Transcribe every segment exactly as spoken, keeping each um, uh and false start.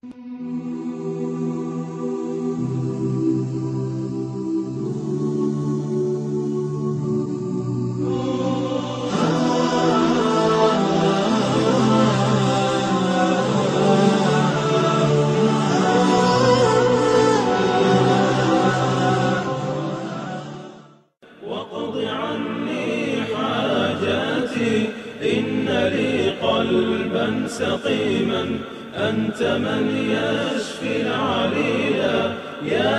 سقيما أنت من يشفي العليلا يا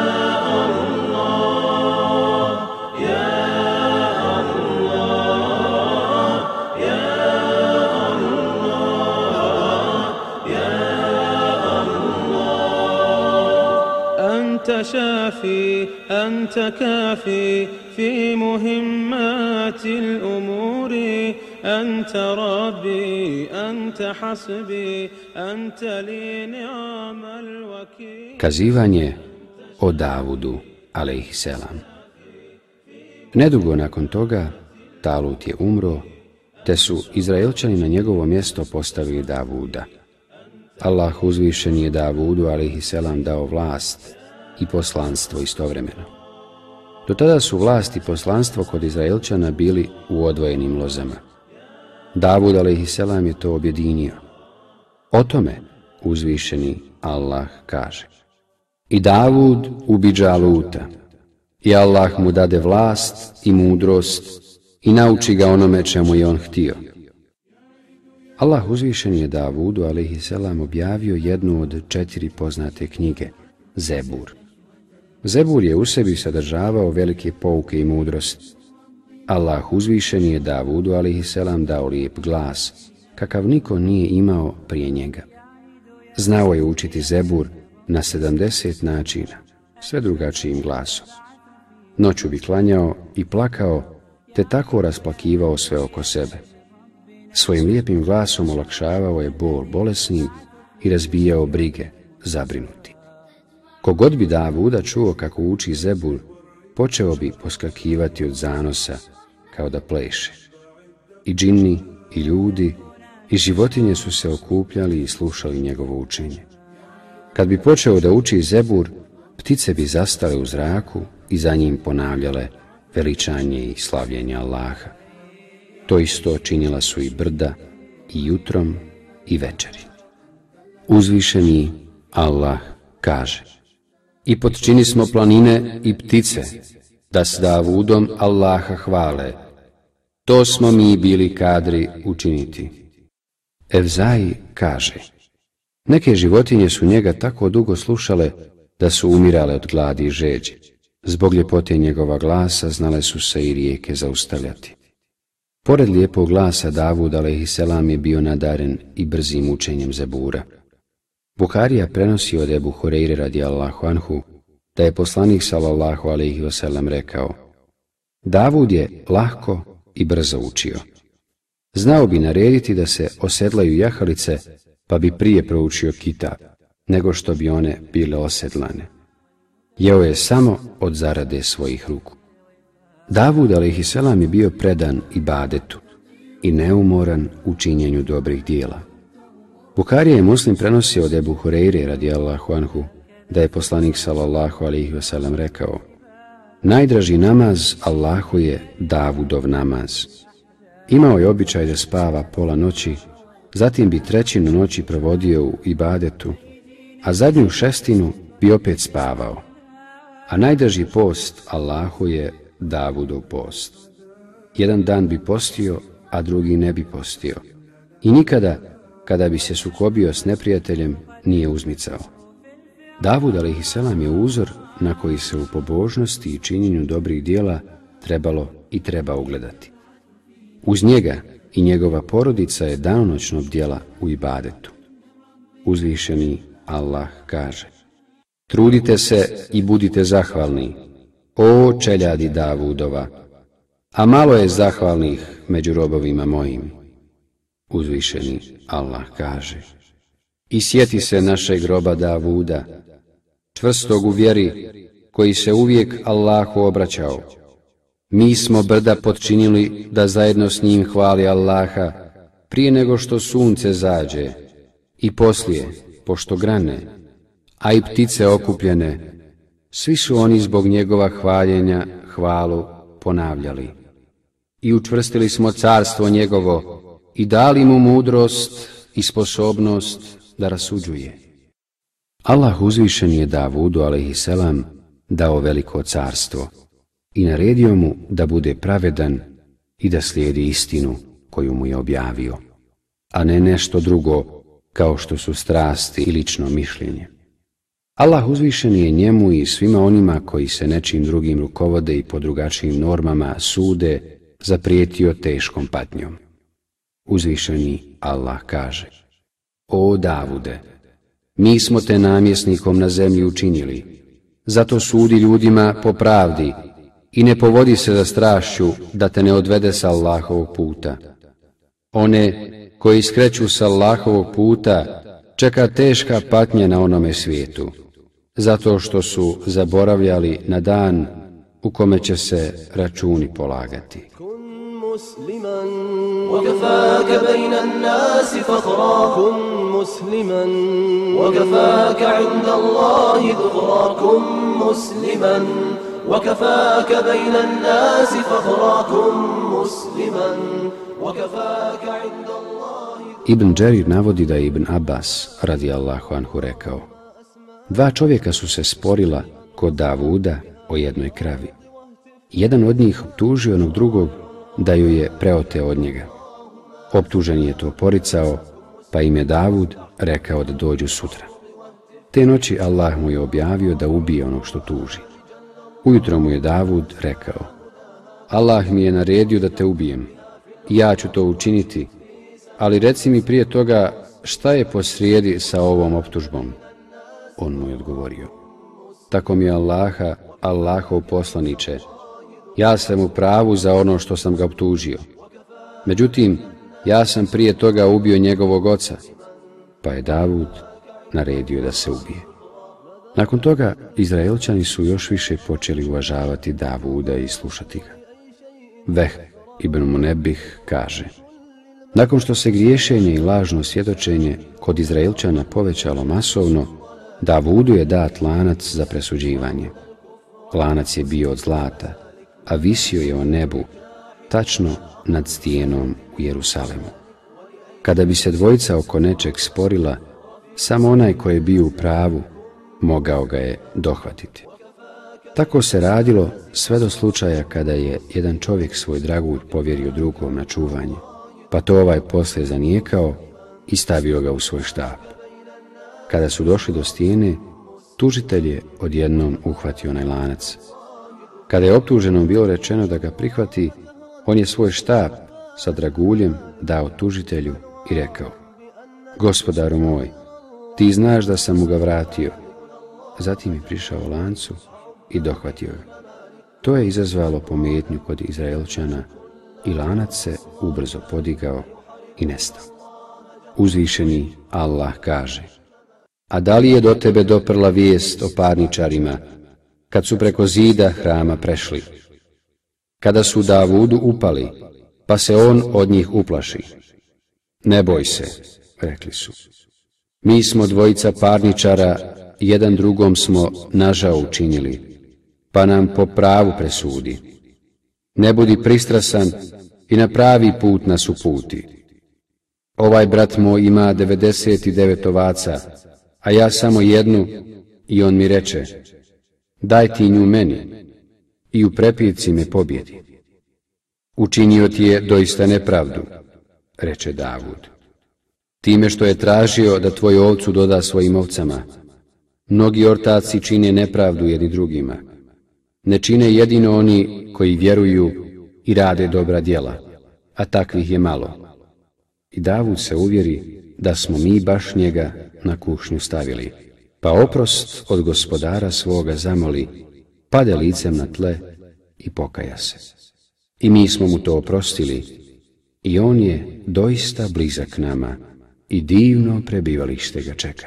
الله يا الله يا الله يا الله أنت شافي أنت كافي في مهمات الأمور أنت ربي أنت حسبي أنت لي نعم الوكيل. Kazivanje o Davudu alejhiselam. Nedugo nakon toga Talut je umro, te su Izraelčani na njegovo mjesto postavili Davuda. Allah uzvišen je Davudu alejhiselam dao vlast i poslanstvo istovremeno. Do tada su vlast i poslanstvo kod Izraelčana bili u odvojenim lozama. Davud alejhiselam je to objedinio. O tome uzvišeni Allah kaže: I Davud ubi Džaluta, i Allah mu dade vlast i mudrost i nauči ga onome čemu je on htio. Allah uzvišeni je Davudu alejhiselam objavio jednu od četiri poznate knjige, Zebur. Zebur je u sebi sadržavao velike pouke i mudrost. Allah uzvišeni je Davudu alejhiselam dao lijep glas, kakav niko nije imao prije njega. Znao je učiti Zebur na sedamdeset načina, sve drugačijim glasom. Noću bi klanjao i plakao, te tako rasplakivao sve oko sebe. Svojim lijepim glasom olakšavao je bol bolesnim i razbijao brige zabrinuti. Kogod bi Davuda čuo kako uči Zebur, počeo bi poskakivati od zanosa kao da pleše. I džinni, i ljudi, i životinje su se okupljali i slušali njegovo učenje. Kad bi počeo da uči Zebur, ptice bi zastale u zraku i za njim ponavljale veličanje i slavljenje Allaha. To isto činila su i brda, i jutrom, i večeri. Uzvišeni Allah kaže: I potčini smo planine i ptice, da s Davudom Allaha hvale. To smo mi bili kadri učiniti. Evzai kaže: Neke životinje su njega tako dugo slušale da su umirale od gladi i žeđi. Zbog ljepote njegova glasa znale su se i rijeke zaustavljati. Pored lijepog glasa, Davud alejhiselam je bio nadaren i brzim učenjem Zebura. Buharija prenosi od Ebu Hurejre radijallahu anhu da je poslanik sallallahu alejhi ve sellem rekao: Davud je lahko i brzo učio. Znao bi narediti da se osedlaju jahalice, pa bi prije proučio kitab, nego što bi one bile osedlane. Jeo je samo od zarade svojih ruku. Davud alejhiselam je bio predan ibadetu i neumoran u činjenju dobrih dijela. Buharija i Muslim prenosi od Ebu Hurejre radijallahu anhu da je poslanik sallallahu alejhi ve sellem rekao: Najdraži namaz Allahu je Davudov namaz. Imao je običaj da spava pola noći, zatim bi trećinu noći provodio u ibadetu, a zadnju šestinu bi opet spavao. A najdraži post Allahu je Davudov post. Jedan dan bi postio, a drugi ne bi postio. I nikada, kada bi se sukobio s neprijateljem, nije uzmicao. Davud alejhiselam je uzor na koji se u pobožnosti i činjenju dobrih dijela trebalo i treba ugledati. Uz njega i njegova porodica je danonoćno bdjela u ibadetu. Uzvišeni Allah kaže: Trudite se i budite zahvalni, o čeljadi Davudova, a malo je zahvalnih među robovima mojim. Uzvišeni Allah kaže: I sjeti se našeg roba Davuda, čvrstog u vjeri, koji se uvijek Allahu obraćao. Mi smo brda potčinili da zajedno s njim hvali Allaha prije nego što sunce zađe i poslije pošto grane, a i ptice okupljene, svi su oni zbog njegova hvaljenja hvalu ponavljali. I učvrstili smo carstvo njegovo i dali mu mudrost i sposobnost da rasuđuje. Allah uzvišen je Davudu alejhiselam dao veliko carstvo i naredio mu da bude pravedan i da slijedi istinu koju mu je objavio, a ne nešto drugo kao što su strasti i lično mišljenje. Allah uzvišen je njemu i svima onima koji se nečim drugim rukovode i po drugačijim normama sude zaprijetio teškom patnjom. Uzvišeni Allah kaže: O Davude, mi smo te namjesnikom na zemlji učinili, zato sudi ljudima po pravdi i ne povodi se za strašću da te ne odvede sa Allahovog puta. One koji skreću sa Allahovog puta čeka teška patnja na onome svijetu, zato što su zaboravljali na dan u kome će se računi polagati. مسلما وكفاك بين الناس فخرا كن مسلما وكفاك عند الله ذخرا كن مسلما وكفاك بين الناس فخرا كن مسلما وكفاك عند الله. Ibn Đerir navodi da je Ibn Abbas radijallahu anhu rekao: Dva čovjeka su se sporila kod Davuda o jednoj kravi. Jedan od njih optužio onog drugog da ju je preoteo od njega. Optuženi je to poricao, pa im je Davud rekao da dođu sutra. Te noći Allah mu je objavio da ubije onog što tuži. Ujutro mu je Davud rekao: Allah mi je naredio da te ubijem, i ja ću to učiniti, ali reci mi prije toga šta je posrijedi sa ovom optužbom. On mu je odgovorio: Tako mi je Allaha, Allahov poslaniče, ja sam u pravu za ono što sam ga optužio. Međutim, ja sam prije toga ubio njegovog oca, pa je Davud naredio da se ubije. Nakon toga, Izraelčani su još više počeli uvažavati Davuda i slušati ga. Veh ibn Munebih kaže: Nakon što se griješenje i lažno svjedočenje kod Izraelčana povećalo masovno, Davudu je dat lanac za presuđivanje. Lanac je bio od zlata, a visio je o nebu, tačno nad stijenom u Jerusalemu. Kada bi se dvojica oko nečeg sporila, samo onaj koji je bio u pravu mogao ga je dohvatiti. Tako se radilo sve do slučaja kada je jedan čovjek svoj dragulj povjerio drugom na čuvanje, pa to ovaj poslije zanijekao i stavio ga u svoj štap. Kada su došli do stijene, tužitelj je odjednom uhvatio onaj lanac. Kada je optuženom bilo rečeno da ga prihvati, on je svoj štap sa draguljem dao tužitelju i rekao: Gospodaru moj, ti znaš da sam mu ga vratio. Zatim je prišao lancu i dohvatio ga. To je izazvalo pometnju kod Izraelčana i lanac se ubrzo podigao i nestao. Uzvišeni Allah kaže: A da li je do tebe doprla vijest o parničarima kad su preko zida hrama prešli? Kada su Davudu upali, pa se on od njih uplaši. Ne boj se, rekli su. Mi smo dvojica parničara, jedan drugom smo nažao učinili, pa nam po pravu presudi. Ne budi pristrasan i na pravi put nas uputi. Ovaj brat moj ima devedeset devet ovaca, a ja samo jednu, i on mi reče: Daj ti nju meni, i u prepirci me pobjedi. Učinio ti je doista nepravdu, reče Davud, time što je tražio da tvoju ovcu doda svojim ovcama. Mnogi ortaci čine nepravdu jedni drugima. Ne čine jedino oni koji vjeruju i rade dobra djela, a takvih je malo. I Davud se uvjeri da smo mi baš njega na kušnju stavili, pa oprost od gospodara svoga zamoli, pade licem na tle i pokaja se. I mi smo mu to oprostili, i on je doista blizak nama i divno prebivalište ga čeka.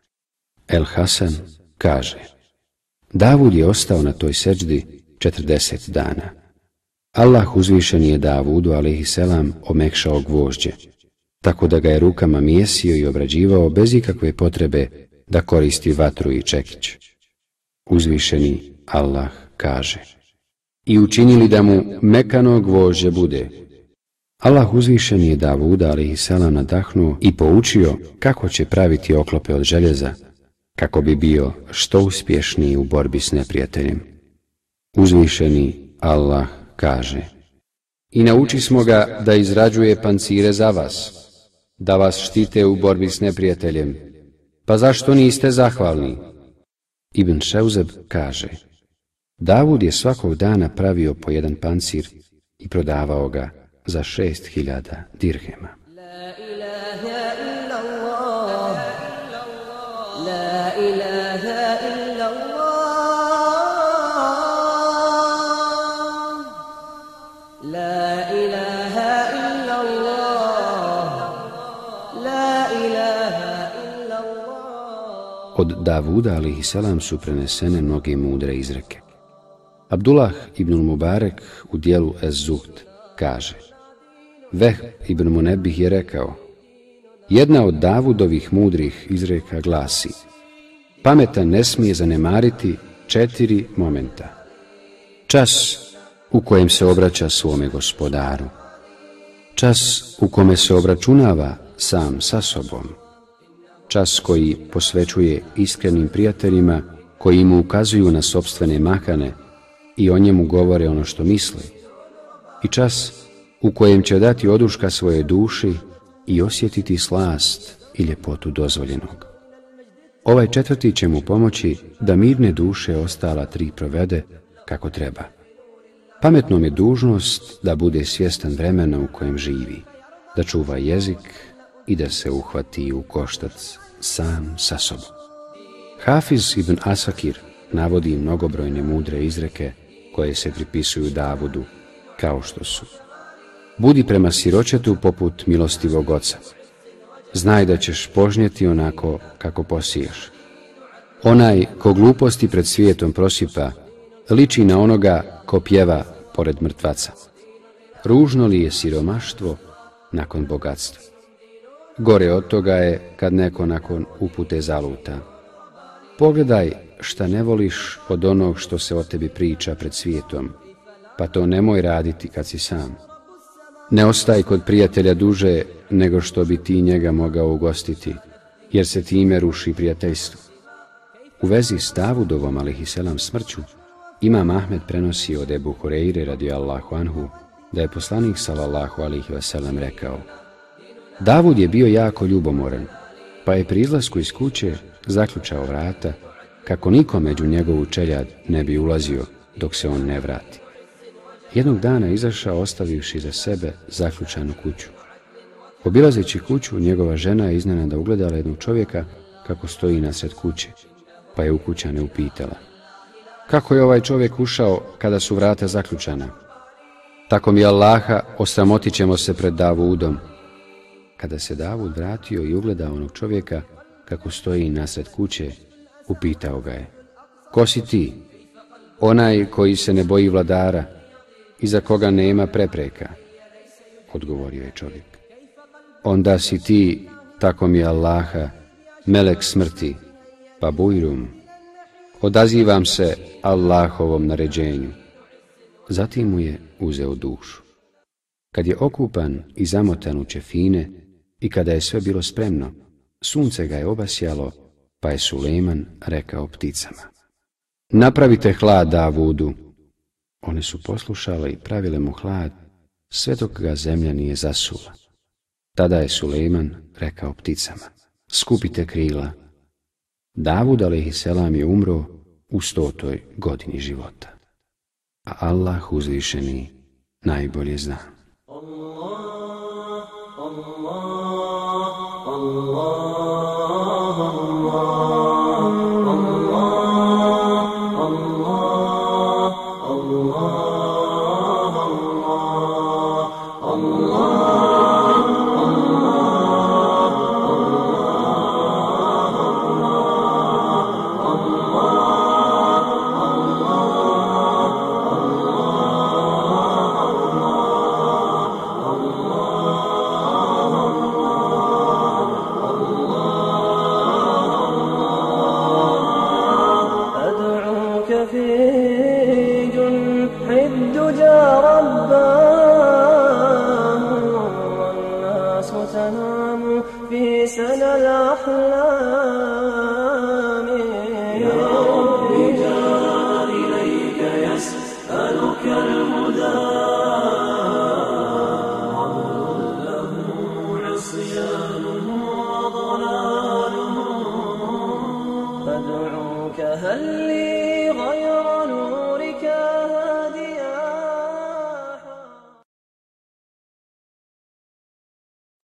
El Hasan kaže: Davud je ostao na toj seđdi četrdeset dana. Allah uzvišen je Davudu alejhiselam omekšao gvožđe, tako da ga je rukama mijesio i obrađivao bez ikakve potrebe da koristi vatru i čekić. Uzvišeni Allah kaže: i učinili da mu mekano gvožđe bude. Allah uzvišeni je Davuda alejhiselam nadahnuo i poučio kako će praviti oklope od željeza, kako bi bio što uspješniji u borbi s neprijateljem. Uzvišeni Allah kaže: i nauči smo ga da izrađuje pancire za vas, da vas štite u borbi s neprijateljem, pa zašto niste zahvalni? Ibn Šeuzeb kaže: Davud je svakog dana pravio po jedan pancir i prodavao ga za šest hiljada dirhema. La ilaha illallah, la ilaha illallah, la ilaha illallah, la ilaha illallah. Od Davuda alejhiselam su prenesene mnoge mudre izreke. Abdullah ibn Mubarek u dijelu Ez-Zuhd kaže: Vehb ibn Munebih je rekao: jedna od Davudovih mudrih izreka glasi: pametan ne smije zanemariti četiri momenta. Čas u kojem se obraća svome gospodaru, čas u kome se obračunava sam sa sobom, čas koji posvećuje iskrenim prijateljima koji mu ukazuju na sopstvene mahane i o njemu govore ono što misle, i čas u kojem će dati oduška svoje duši i osjetiti slast i ljepotu dozvoljenog. Ovaj četvrti će mu pomoći da mirne duše ostala tri provede kako treba. Pametnom je dužnost da bude svjestan vremena u kojem živi, da čuva jezik i da se uhvati u koštac sam sa sobom. Hafiz ibn Asakir navodi mnogobrojne mudre izreke koje se pripisuju Davudu, kao što su: budi prema siročetu poput milostivog oca. Znaj da ćeš požnjeti onako kako posiješ. Onaj ko gluposti pred svijetom prosipa, liči na onoga ko pjeva pored mrtvaca. Ružno li je siromaštvo nakon bogatstva? Gore od toga je kad neko nakon upute zaluta. Pogledaj šta ne voliš od onog što se o tebi priča pred svijetom, pa to nemoj raditi kad si sam. Ne ostaj kod prijatelja duže nego što bi ti njega mogao ugostiti, jer se time ruši prijateljstvo. U vezi s Davudovom alejhiselam smrću, Imam Ahmed prenosi od Ebu Hureyre radijallahu anhu da je poslanik sallallahu alejhi ve sellem rekao: Davud je bio jako ljubomoran, pa je pri izlasku iz kuće zaključao vrata kako niko među njegovu čeljad ne bi ulazio dok se on ne vrati. Jednog dana izašao ostavivši za sebe zaključanu kuću. Obilazeći kuću, njegova žena je iznenada ugledala jednog čovjeka kako stoji nasred kuće, pa je ukućane upitala: kako je ovaj čovjek ušao kada su vrata zaključana? Tako mi Allaha, osramotit ćemo se pred Davudom. Kada se Davud vratio i ugledao onog čovjeka kako stoji nasred kuće, upitao ga je: ko si ti? Onaj koji se ne boji vladara, iza koga nema prepreka, odgovorio je čovjek. Onda si ti, tako mi Allaha, melek smrti, pa bujrum. Odazivam se Allahovom naređenju. Zatim mu je uzeo dušu. Kad je okupan i zamotan u čefine i kada je sve bilo spremno, sunce ga je obasjalo, pa je Sulejman rekao pticama: napravite hlad Davudu. One su poslušale i pravile mu hlad, sve dok ga zemlja nije zasula. Tada je Sulejman rekao pticama: skupite krila. Davud alejhiselam je umro u stotoj godini života. A Allah uzvišeni najbolje zna. Allah, Allah, Allah, Allah, Allah, Allah, Allah. Allah رفيج حد جا رباه والناس تنام في سنى الأحلام. يا رب جاء إليك يسألك الهدى فادعوك هل لي غير نور